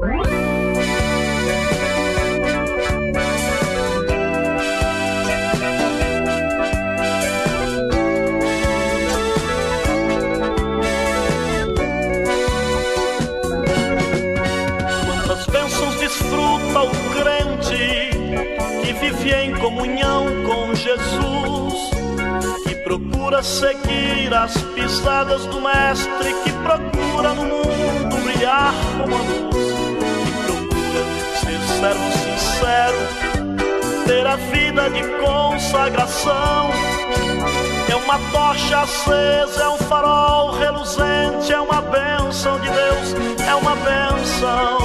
Quantas bênçãos desfruta o crente que vive em comunhão com Jesus, que procura seguir as pisadas do Mestre, que procura no mundo brilhar como a luz, que procura ser servo sincero, ter a vida de consagração. É uma tocha acesa, é um farol reluzente, é uma bênção de Deus, é uma bênção.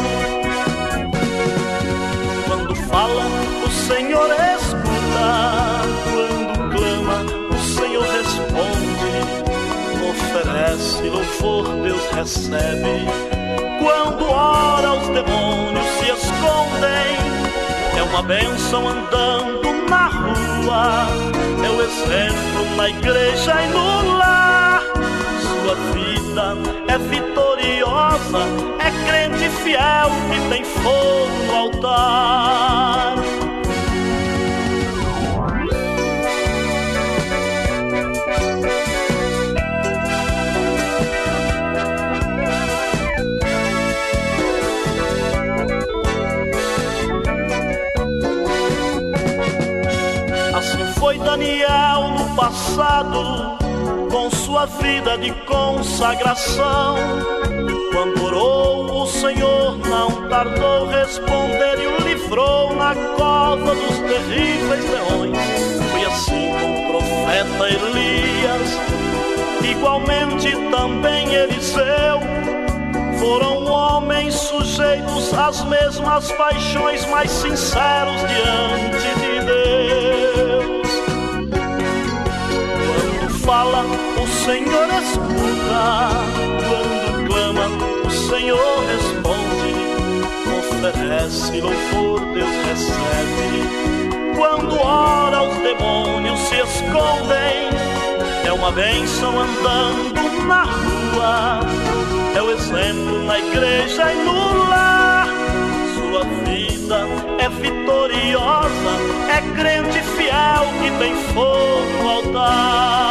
Quando fala, o Senhor escuta, quando clama, o Senhor responde, oferece louvor, Deus recebe. Quando ora, os demônios se escondem. É uma bênção andando na rua, é o exemplo na igreja e no lar. Sua vida é vitoriosa, é crente fiel que tem fogo no altar. Foi Daniel no passado, com sua vida de consagração. Quando orou, o Senhor não tardou responder e o livrou na cova dos terríveis leões. Foi assim com o profeta Elias, igualmente também Eliseu. Foram homens sujeitos às mesmas paixões, mais sinceros diante de Deus. Fala, o Senhor escuta, quando clama, o Senhor responde, oferece louvor, Deus recebe. Quando ora, os demônios se escondem. É uma bênção andando na rua, é o exemplo na igreja e no lar. Sua vida é vitoriosa, é crente fiel que tem fogo no altar.